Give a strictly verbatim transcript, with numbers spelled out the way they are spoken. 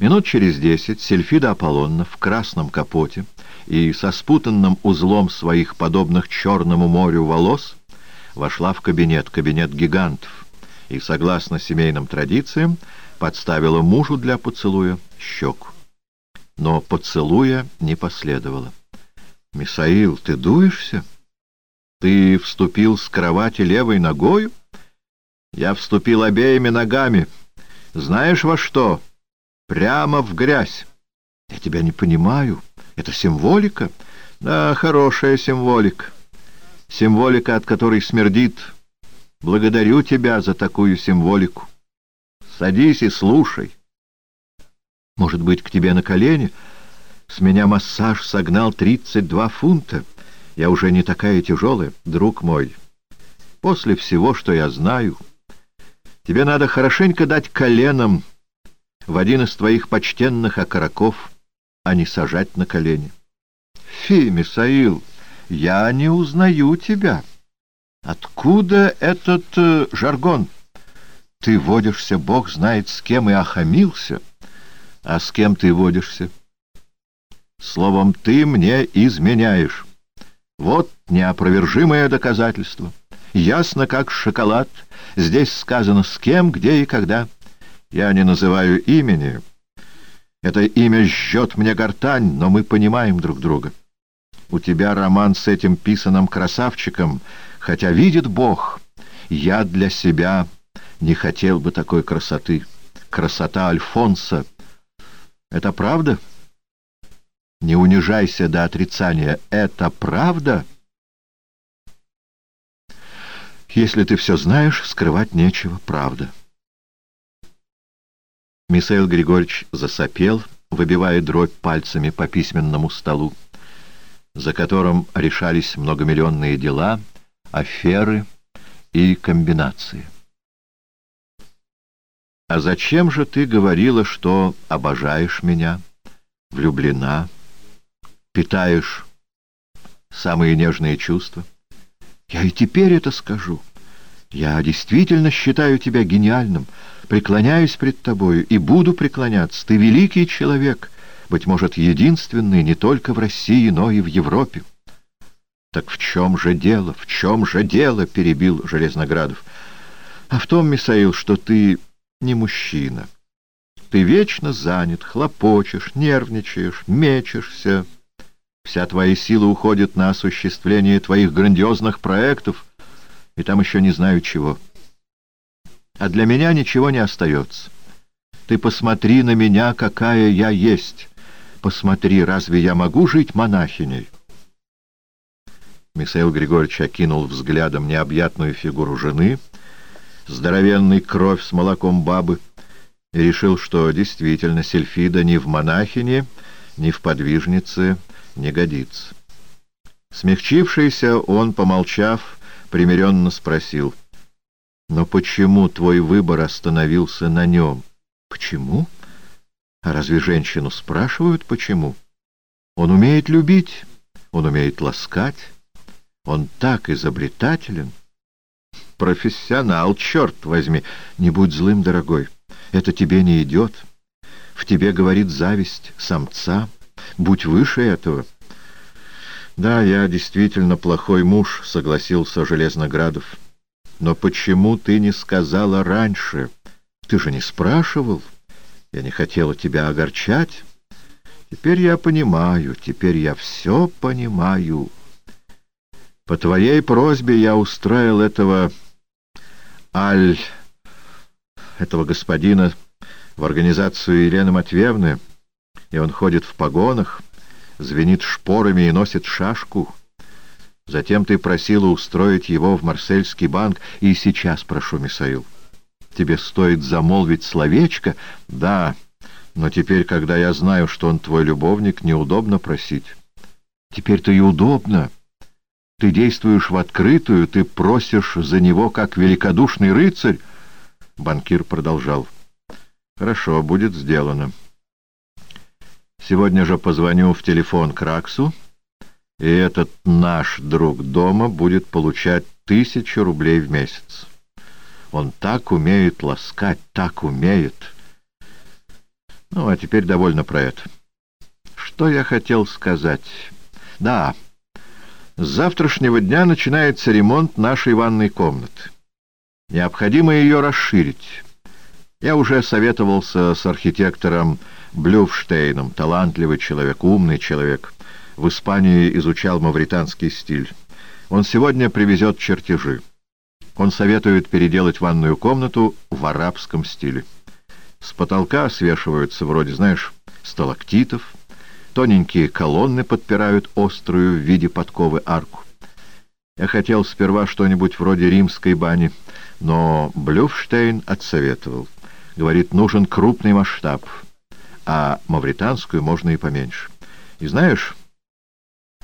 Минут через десять Сильфида Аполлонна в красном капоте и со спутанным узлом своих, подобных Черному морю, волос вошла в кабинет, кабинет гигантов, и, согласно семейным традициям, подставила мужу для поцелуя щеку. Но поцелуя не последовало. «Мисаил, ты дуешься? Ты вступил с кровати левой ногою?» «Я вступил обеими ногами. Знаешь во что? Прямо в грязь». «Я тебя не понимаю. Это символика?» «Да, хорошая символика. Символика, от которой смердит. Благодарю тебя за такую символику. Садись и слушай». «Может быть, к тебе на колени? С меня массаж согнал тридцать два фунта. Я уже не такая тяжелая, друг мой. После всего, что я знаю, тебе надо хорошенько дать коленом в один из твоих почтенных окороков, а не сажать на колени». «Фи, Мисаил, я не узнаю тебя. Откуда этот э, жаргон? Ты водишься, бог знает с кем, и охамился. А с кем ты водишься? Словом, ты мне изменяешь. Вот неопровержимое доказательство. Ясно, как шоколад. Здесь сказано с кем, где и когда. Я не называю имени. Это имя жжет мне гортань, но мы понимаем друг друга. У тебя роман с этим писаным красавчиком, хотя видит Бог, я для себя не хотел бы такой красоты. Красота Альфонса. Это правда? Не унижайся до отрицания. Это правда? Если ты все знаешь, скрывать нечего. Правда. Мисаил Григорьевич засопел, выбивая дробь пальцами по письменному столу, за которым решались многомиллионные дела, аферы и комбинации. «А зачем же ты говорила, что обожаешь меня, влюблена, питаешь самые нежные чувства? Я и теперь это скажу. Я действительно считаю тебя гениальным, преклоняюсь пред тобою и буду преклоняться. Ты великий человек, быть может, единственный не только в России, но и в Европе». «Так в чем же дело, в чем же дело?» — перебил Железноградов. «А в том, Мисаил, что ты не мужчина. Ты вечно занят, хлопочешь, нервничаешь, мечешься. Вся твоя сила уходит на осуществление твоих грандиозных проектов, и там еще не знаю чего. А для меня ничего не остается. Ты посмотри на меня, какая я есть. Посмотри, разве я могу жить монахиней?» Михаил Григорьевич окинул взглядом необъятную фигуру жены, здоровенный кровь с молоком бабы, и решил, что действительно Сильфида ни в монахине, ни в подвижнице не годится. Смягчившийся, он, помолчав, примиренно спросил: «Но почему твой выбор остановился на нем?» «Почему? А разве женщину спрашивают, почему? Он умеет любить, он умеет ласкать, он так изобретателен. Профессионал, черт возьми! Не будь злым, дорогой, это тебе не идет. В тебе говорит зависть самца. Будь выше этого». «Да, я действительно плохой муж», — согласился Железноградов. «Но почему ты не сказала раньше? Ты же не спрашивал. Я не хотела тебя огорчать. Теперь я понимаю, теперь я все понимаю. По твоей просьбе я устроил этого Аль... этого господина в организацию Елены Матвеевны, и он ходит в погонах, звенит шпорами и носит шашку. Затем ты просила устроить его в Марсельский банк, и сейчас прошу, Мисаил. Тебе стоит замолвить словечко. Да, но теперь, когда я знаю, что он твой любовник, неудобно просить. Теперь-то и удобно. Ты действуешь в открытую, ты просишь за него, как великодушный рыцарь. Банкир продолжал: «Хорошо, будет сделано. Сегодня же позвоню в телефон Краксу, и этот наш друг дома будет получать тысячу рублей в месяц. Он так умеет ласкать, так умеет. Ну, а теперь довольно про это. Что я хотел сказать? Да, с завтрашнего дня начинается ремонт нашей ванной комнаты. Необходимо ее расширить. Я уже советовался с архитектором Блюфштейном, талантливый человек, умный человек. В Испании изучал мавританский стиль. Он сегодня привезет чертежи. Он советует переделать ванную комнату в арабском стиле. С потолка свешиваются вроде, знаешь, сталактитов. Тоненькие колонны подпирают острую в виде подковы арку. Я хотел сперва что-нибудь вроде римской бани, но Блюфштейн отсоветовал. Говорит, нужен крупный масштаб, а мавританскую можно и поменьше. И знаешь,